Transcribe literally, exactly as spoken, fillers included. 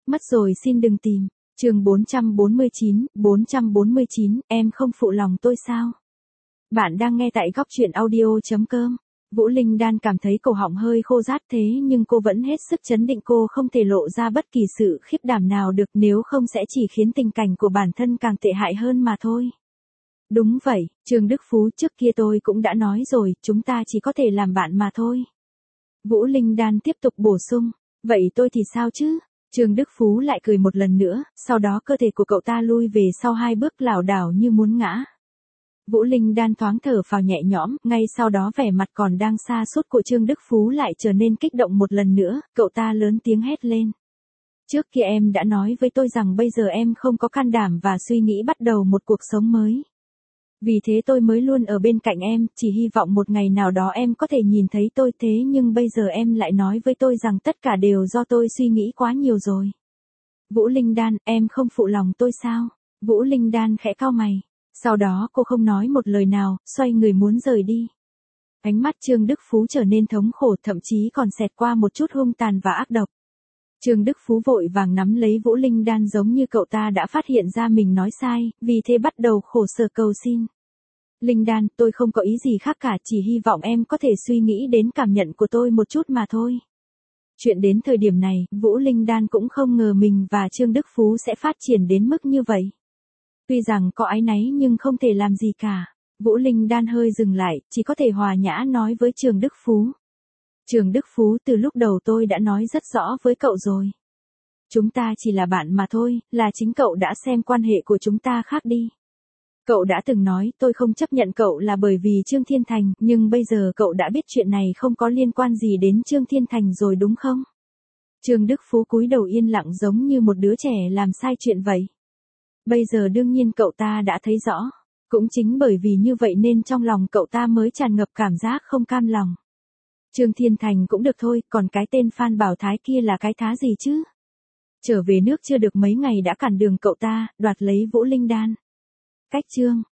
Mất rồi xin đừng tìm. Chương bốn trăm bốn mươi chín, bốn trăm bốn mươi chín, em không phụ lòng tôi sao? Bạn đang nghe tại góc truyện audio chấm com. Vũ Linh Đan cảm thấy cổ họng hơi khô rát thế nhưng cô vẫn hết sức trấn định, cô không thể lộ ra bất kỳ sự khiếp đảm nào được, nếu không sẽ chỉ khiến tình cảnh của bản thân càng tệ hại hơn mà thôi. Đúng vậy, Trương Đức Phú, trước kia tôi cũng đã nói rồi, chúng ta chỉ có thể làm bạn mà thôi. Vũ Linh Đan tiếp tục bổ sung, vậy tôi thì sao chứ? Trương Đức Phú lại cười một lần nữa, sau đó cơ thể của cậu ta lui về sau hai bước lảo đảo như muốn ngã. Vũ Linh Đan thoáng thở phào nhẹ nhõm, ngay sau đó vẻ mặt còn đang sa sút của Trương Đức Phú lại trở nên kích động một lần nữa, cậu ta lớn tiếng hét lên. Trước kia em đã nói với tôi rằng bây giờ em không có can đảm và suy nghĩ bắt đầu một cuộc sống mới. Vì thế tôi mới luôn ở bên cạnh em, chỉ hy vọng một ngày nào đó em có thể nhìn thấy tôi, thế nhưng bây giờ em lại nói với tôi rằng tất cả đều do tôi suy nghĩ quá nhiều rồi. Vũ Linh Đan, em không phụ lòng tôi sao? Vũ Linh Đan khẽ cau mày. Sau đó cô không nói một lời nào, xoay người muốn rời đi. Ánh mắt Trương Đức Phú trở nên thống khổ, thậm chí còn xẹt qua một chút hung tàn và ác độc. Trương Đức Phú vội vàng nắm lấy Vũ Linh Đan giống như cậu ta đã phát hiện ra mình nói sai, vì thế bắt đầu khổ sở cầu xin. Linh Đan, tôi không có ý gì khác cả, chỉ hy vọng em có thể suy nghĩ đến cảm nhận của tôi một chút mà thôi. Chuyện đến thời điểm này, Vũ Linh Đan cũng không ngờ mình và Trương Đức Phú sẽ phát triển đến mức như vậy. Tuy rằng có áy náy nhưng không thể làm gì cả. Vũ Linh Đan hơi dừng lại, chỉ có thể hòa nhã nói với Trương Đức Phú. Trương Đức Phú, từ lúc đầu tôi đã nói rất rõ với cậu rồi. Chúng ta chỉ là bạn mà thôi, là chính cậu đã xem quan hệ của chúng ta khác đi. Cậu đã từng nói tôi không chấp nhận cậu là bởi vì Trương Thiên Thành, nhưng bây giờ cậu đã biết chuyện này không có liên quan gì đến Trương Thiên Thành rồi đúng không? Trương Đức Phú cúi đầu yên lặng giống như một đứa trẻ làm sai chuyện vậy. Bây giờ đương nhiên cậu ta đã thấy rõ. Cũng chính bởi vì như vậy nên trong lòng cậu ta mới tràn ngập cảm giác không cam lòng. Trương Thiên Thành cũng được thôi, còn cái tên Phan Bảo Thái kia là cái thá gì chứ? Trở về nước chưa được mấy ngày đã cản đường cậu ta, đoạt lấy Vũ Linh Đan. Cách chương